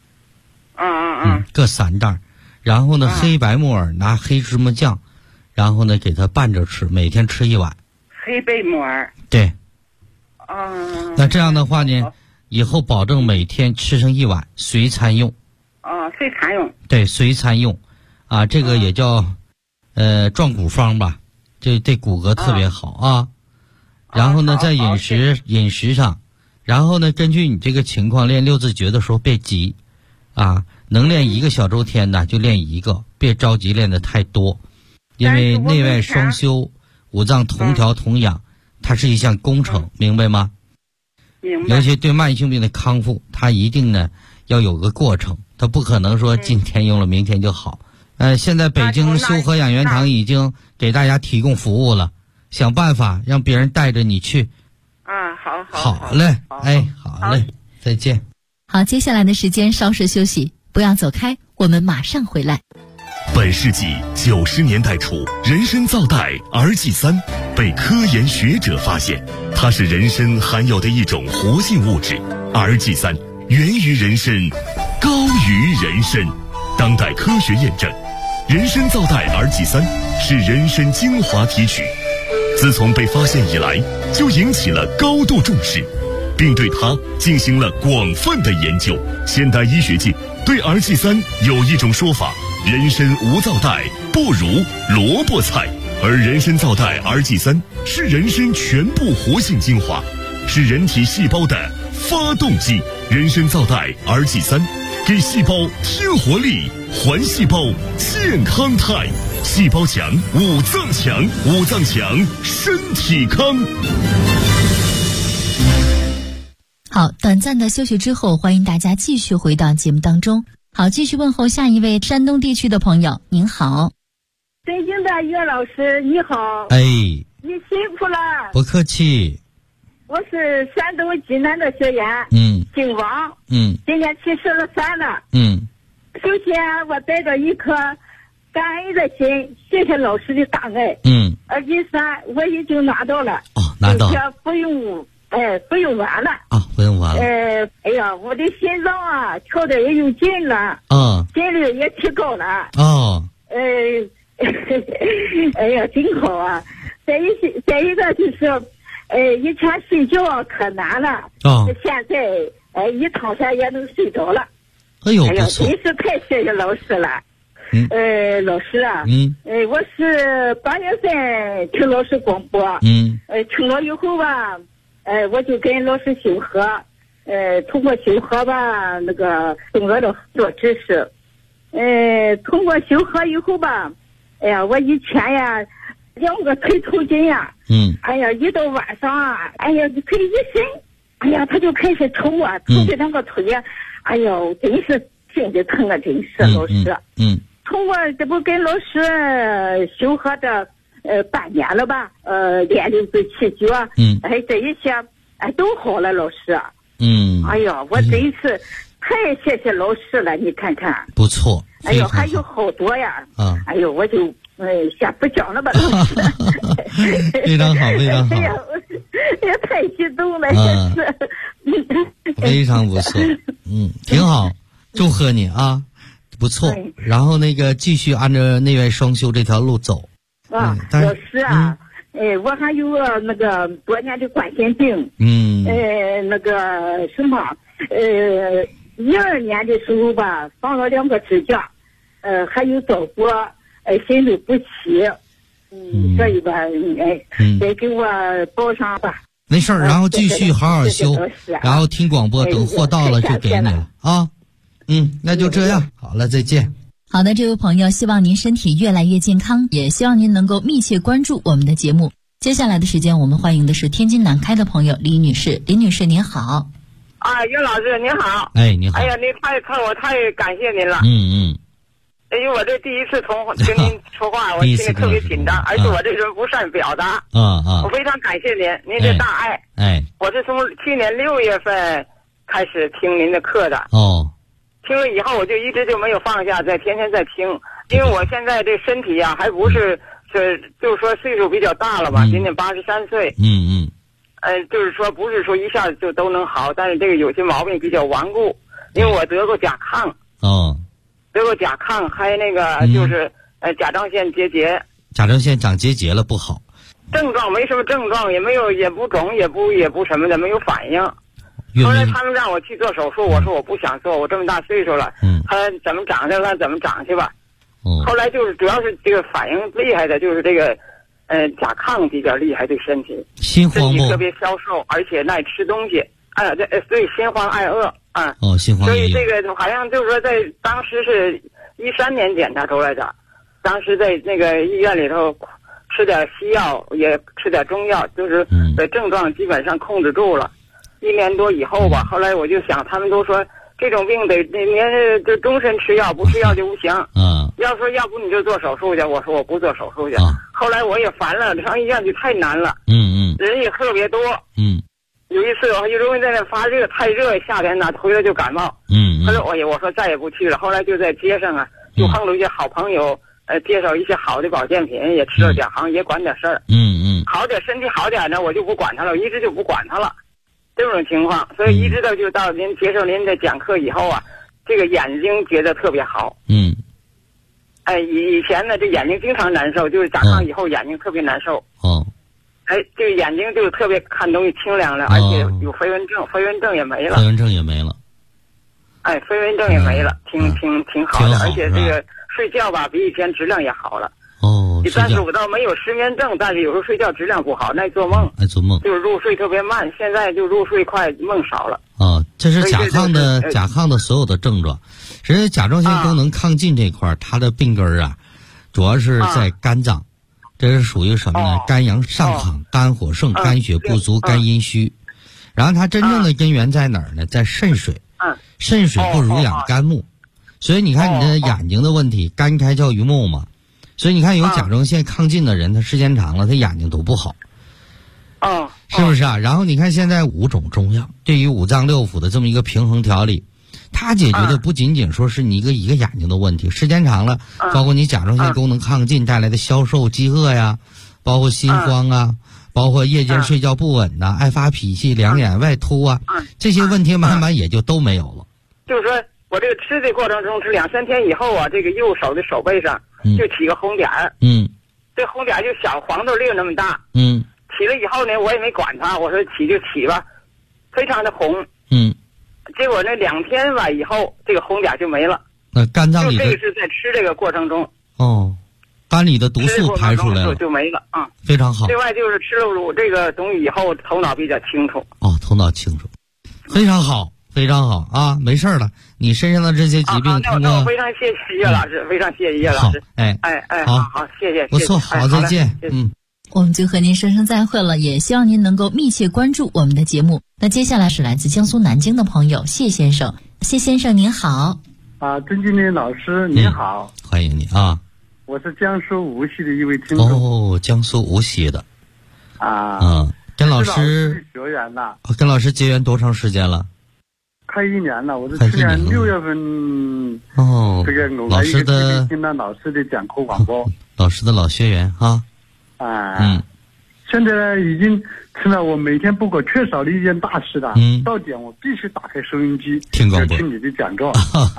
各3袋。然后呢，黑白木耳拿黑芝麻酱，然后呢给它拌着吃，每天吃1碗。 黑白木耳。 对。那这样的话呢，以后保证每天吃上1碗，随餐用。 随餐用。对， 随餐用。这个也叫壮骨方吧，这对骨骼特别好啊。然后呢，在饮食上，然后呢，根据你这个情况练6字诀的时候别急能练1个小周天的就练1个，别着急练得太多，因为内外双修，5脏同调同养，它是一项工程，明白吗？ 明白。 尤其对慢性病的康复，它一定呢要有个过程，它不可能说今天用了明天就好。现在北京修和养元堂已经给大家提供服务了，想办法让别人带着你去。好嘞，好嘞，再见。 好，接下来的时间稍事休息，不要走开，我们马上回来。 本世纪90年代初，人参皂苷儿祭三被科研学者发现，它是人参含有的一种活性物质。儿祭三源于人参，高于人参。当代科学验证，人参皂苷儿祭三是人参精华提取，自从被发现以来，就引起了高度重视，并对它进行了广泛的研究。现代医学界对儿祭三有一种说法：人参无皂苷不如萝卜菜，而人参皂苷儿祭三是人参全部活性精华，是人体细胞的发动机。人参皂苷儿祭三给细胞添活力，还细胞健康态，细胞强，五脏强，五脏强，身体康。 好，短暂的休息之后，欢迎大家继续回到节目当中。好，继续问候下一位山东地区的朋友，您好。 北京的岳老师你好。你辛苦了。 不客气。 我是山东济南的学员，姓王，今年73了，首先我带着一颗感恩的心，谢谢老师的大爱，儿祭三我已经拿到了， 拿到， 不用完了， 不用完了， 哎呀，我的心脏啊跳得也有劲了，心率也提高了，哎呀，真好啊！再一个就是。以前睡觉可难了，现在一躺下也能睡着了。 哎呦，不错！ 真是太谢谢老师了。老师啊，我是8月份听老师广播，听了以后吧，我就跟老师修和，通过修和吧，那个懂得了很多知识，通过修和以后吧，哎呀，我以前呀。2个腿抽筋呀，哎呀，一到晚上啊，哎呀，腿一伸，哎呀，他就开始抽啊，抽的那个腿，哎呦，真是心里疼啊，真是老师。通过这不跟老师修和这半年了吧，练6字气脚，这一些都好了，老师。哎呀，我真是太谢谢老师了，你看看。 不错。 哎呦，还有好多呀。哎呦，我就。先不讲了吧，老师。 非常好，非常好。 哎呀，也太激动了，真是。 非常不错，挺好，祝贺你啊，不错。然后那个继续按照内外双修这条路走。 老师啊，我还有那个多年的冠心病，那个什么，12年的时候吧，放了2个支架，还有早过。心律不齐，所以吧，得给我报上吧。 没事儿，然后继续好好修，然后听广播，等货到了就给你了啊。那就这样，好了，再见。 好的，这位朋友，希望您身体越来越健康，也希望您能够密切关注我们的节目。接下来的时间，我们欢迎的是天津南开的朋友李女士。李女士您好。 岳老师您好。 你好。 哎呀，我太感谢您了。因为我这第一次听您说话，我心里特别紧张，而且我这人不善表达。我非常感谢您的大爱。我是从去年6月份开始听您的课的。听了以后我就一直就没有放下，天天在听。因为我现在这身体呀，还不是就是说岁数比较大了吧，今年83岁。就是说不是说一下子就都能好，但是这个有些毛病比较顽固，因为我得过甲亢。得过甲亢，还那个就是甲状腺结节。 甲状腺长结节了不好。 症状没什么症状，也没有，也不肿，也不什么的，没有反应。后来他们让我去做手术，我说我不想做，我这么大岁数了，他怎么长去了怎么长去吧。后来就是主要是这个反应厉害的，就是这个甲亢比较厉害，对身体心慌不？ 特别消瘦，而且爱吃东西。对，心慌爱饿啊。 心慌。 所以这个好像就是说，在当时是13年检查出来的，当时在那个医院里头吃点西药，也吃点中药，就是症状基本上控制住了。1年多以后吧，后来我就想，他们都说这种病得您就终身吃药，不吃药就不行。要说要不你就做手术去，我说我不做手术去。后来我也烦了，上医院就太难了。人也特别多。有一次我就容易在那发热，太热，夏天呢回来就感冒。后来我说再也不去了。后来就在街上啊，就碰到一些好朋友，介绍一些好的保健品，也吃了点行，也管点事儿。好点身体好点呢，我就不管他了，我一直就不管他了。这种情况，所以一直到您接受您的讲课以后啊，这个眼睛觉得特别好。以前呢这眼睛经常难受，就是甲亢以后眼睛特别难受。这个眼睛就特别看东西清亮了，而且有飞蚊症，飞蚊症也没了。 飞蚊症也没了。 飞蚊症也没了，挺好的，而且这个睡觉吧比以前质量也好了。但是我倒没有失眠症，但是有时候睡觉质量不好，爱做梦，就是入睡特别慢，现在就入睡快，梦少了。 这是甲亢的所有的症状。实际甲状腺功能亢进这块，它的病根啊，主要是在肝脏，这是属于什么呢？肝阳上亢、肝火盛、肝血不足、肝阴虚。然后它真正的根源在哪儿呢？在肾水。肾水不濡养肝木，所以你看你的眼睛的问题，肝开窍于目嘛。所以你看有甲状腺亢进的人，他时间长了，他眼睛都不好。是不是啊？然后你看现在5种中药对于五脏六腑的这么一个平衡调理，它解决的不仅仅说是你一个眼睛的问题，时间长了，包括你甲状腺功能亢进带来的消瘦、饥饿呀，包括心慌啊，包括夜间睡觉不稳呐，爱发脾气、两眼外凸啊，这些问题慢慢也就都没有了。 就是说我这个吃的过程中是2-3天以后啊，这个右手的手背上就起个红点儿。这红点儿就小黄豆粒那么大。起了以后呢，我也没管它，我说起就起吧，非常的红。结果那2天吧以后，这个红点就没了。 那肝脏里的就这个是在吃这个过程中。 肝里的毒素排出来了， 就没了。 非常好。 另外就是吃了乳这个东西以后，头脑比较清楚。 头脑清楚，非常好，非常好啊！没事了，你身上的这些疾病那我非常谢谢叶老师，非常谢谢叶老师。好，谢谢。 不错，好，再见。 我们就和您说声再会了，也希望您能够密切关注我们的节目。那接下来是来自江苏南京的朋友谢先生，谢先生您好。 曾经理老师您好， 欢迎你啊。 我是江苏无锡的一位听众。 江苏无锡的。跟老师学员了。 跟老师结缘多长时间了？ 快1年了，我是去年6月份。这个老师的听到老师的讲课广播。 老师的老学员哈。 现在已经成了我每天不可缺少的一件大事了。到点我必须打开收音机听你的讲座。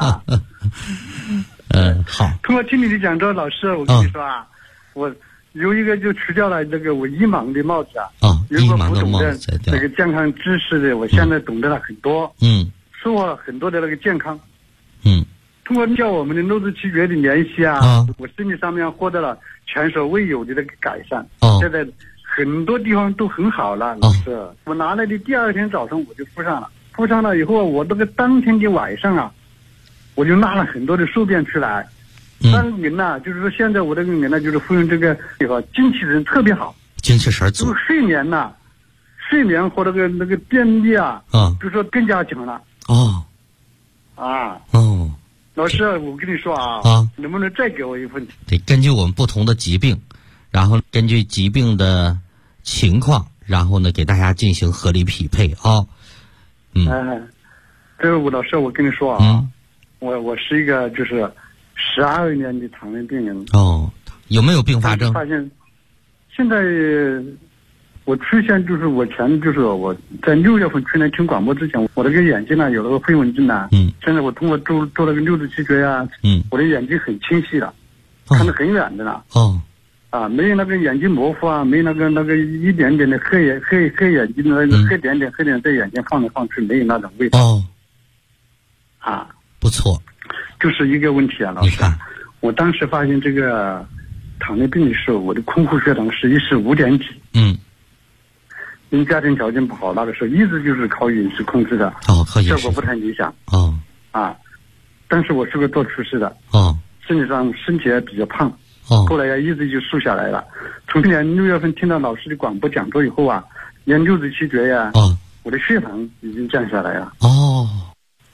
好。 通过听你的讲座，老师，我跟你说我有一个就除掉了那个我医盲的帽子有一个不懂的那个健康知识的，我现在懂得了很多。收获了很多的那个健康。通过叫我们的诺兹奇诀的联系我身体上面获得了前所未有的那个改善。现在很多地方都很好了，老师。我拿来的第2天早上我就敷上了，敷上了以后，我这个当天的晚上我就拉了很多的宿便出来。那个人就是说现在我这个人就是服用这个以后，精气神特别好， 精气神足。 睡眠和那个便秘就是说更加强了。老师，我跟你说能不能再给我一份？ 得根据我们不同的疾病，然后根据疾病的情况，然后呢给大家进行合理匹配这个吴老师，我跟你说我是一个就是12年的糖尿病人。 有没有并发症？ 发现现在我出现就是我在6月份去年听广播之前，我这个眼睛有那个飞蚊症现在我通过做那个6字奇诀我的眼睛很清晰了，看得很远的了。没有那个眼睛模糊没有那个一点点的黑眼睛的那个黑点在眼睛放来放去，没有那种味道。 不错， 就是一个问题老师。我当时发现这个糖尿病的时候，我的空腹血糖实际是5点几。因为家庭条件不好，那个时候一直就是靠饮食控制的。效果不太理想。但是我是个做厨师的。身体也比较胖。后来一直就瘦下来了。从去年6月份听到老师的广播讲座以后研究这奇诀我的血糖已经降下来了。 真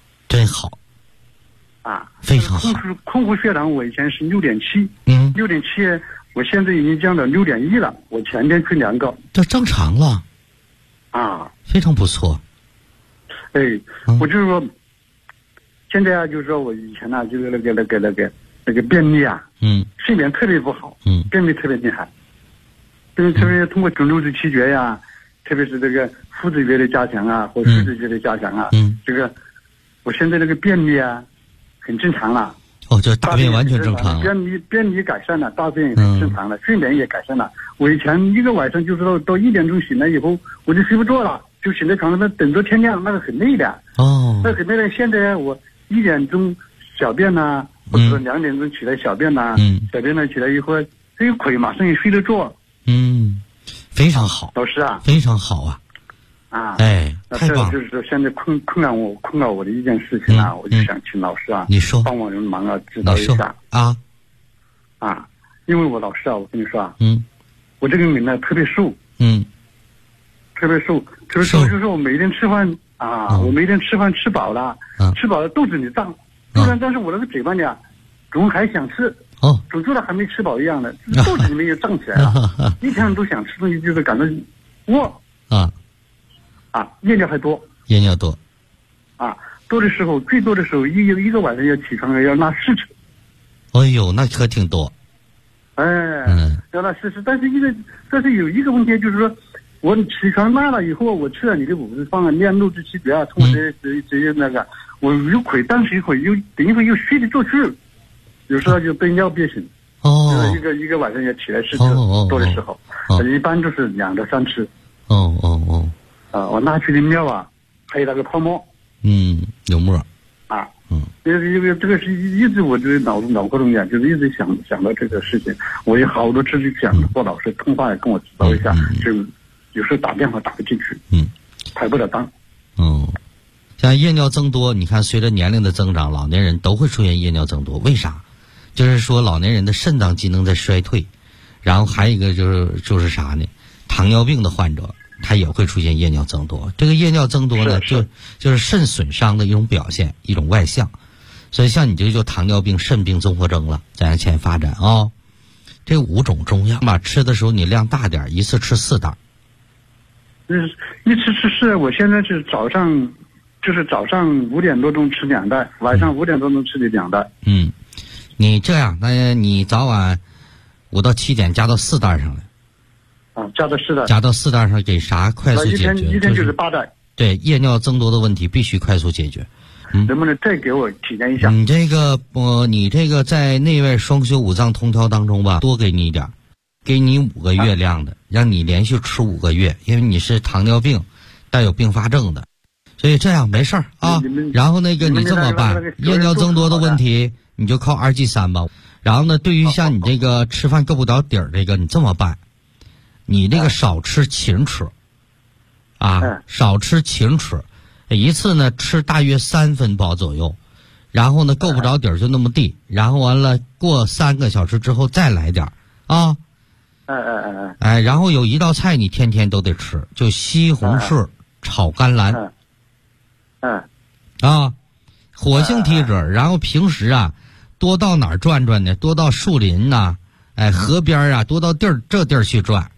好。 啊， 非常好。 空腹血糖我以前是6.7， 6.7，我现在已经降到6.1了。我前天去量过， 这正常了。 啊， 非常不错。 哎，我就是说，现在啊，就是说我以前呢，就是那个便秘啊，睡眠特别不好，便秘特别厉害，特别通过种子七诀呀，特别是这个附子穴的加强啊，或水子穴的加强啊，这个我现在这个便秘啊，很正常了。 哦，就是大便完全正常了。 便秘改善了，大便也很正常了，睡眠也改善了。我以前一个晚上就是到1点钟醒来以后，我就睡不着了，就醒在床上那等着天亮，那个很累的。哦，那很累的。现在我1点钟小便呐，或者说2点钟起来小便呐，小便呢起来以后，这个腿马上也睡得着。 非常好， 老师啊， 非常好啊。 啊， 哎，太棒了！ 就是说现在困扰我的一件事情啊，我就想请老师啊， 你说帮我忙啊，指导一下啊。 因为我老师啊，我跟你说啊，我这个人呢特别瘦，特别瘦，就是我每天吃饭啊，我每天吃饭吃饱了，吃饱了肚子里胀，但是我那个嘴巴里啊，总还想吃，总觉得还没吃饱一样的，肚子里面又胀起来了，一天都想吃东西，就是感到饿夜尿还多，多的时候，最多的时候一个晚上要起床要拉4次。 哎呦，那可挺多。 要拉4次，但是有一个问题就是说，我起床拉了以后，我吃了你的5日方啊，练肉质七诀啊，通过这些那个，我有会，但是一会又等一会又睡得着去，有时候就被尿憋醒。就是一个晚上要起来4次，多的时候，一般都是2到3次。我拉去的尿啊，还有那个泡沫， 有沫因为这个是一直我这脑壳中间就是一直想到这个事情，我有好多次就想和老师通话，也跟我指导一下，就有时候打电话打不进去，排不了单。 像夜尿增多，你看随着年龄的增长，老年人都会出现夜尿增多，为啥？就是说老年人的肾脏机能在衰退，然后还有一个就是啥呢？糖尿病的患者。它也会出现夜尿增多，这个夜尿增多呢，就是肾损伤的一种表现，一种外象。所以像你这就糖尿病、肾病综合征了，在向前发展啊。这5种中药吧，吃的时候你量大点，一次吃4袋。 一次吃4，我现在是早上5点多钟吃2袋，晚上5点多钟吃的2袋。 你这样，那你早晚5到7点加到4袋上来。 加到4袋， 加到4袋上给啥快速解决？ 一天就是8袋。 对，夜尿增多的问题必须快速解决。 能不能再给我体验一下？ 你这个在内外双修5脏通调当中吧，多给你一点，给你5个月量的，让你连续吃5个月，因为你是糖尿病带有并发症的，所以这样没事儿啊。然后你这么办，夜尿增多的问题你就靠2G3吧。然后呢，对于像你这个吃饭够不着底儿这个，你这么办。你这个少吃芹吃，少吃芹吃，一次呢吃大约3分饱左右，然后呢够不着底儿就那么地，然后完了过3个小时之后再来点啊，然后有一道菜你天天都得吃，就西红柿炒甘蓝，火性体质，然后平时啊多到哪儿转转呢？多到树林呐，河边啊，多到这地儿去转。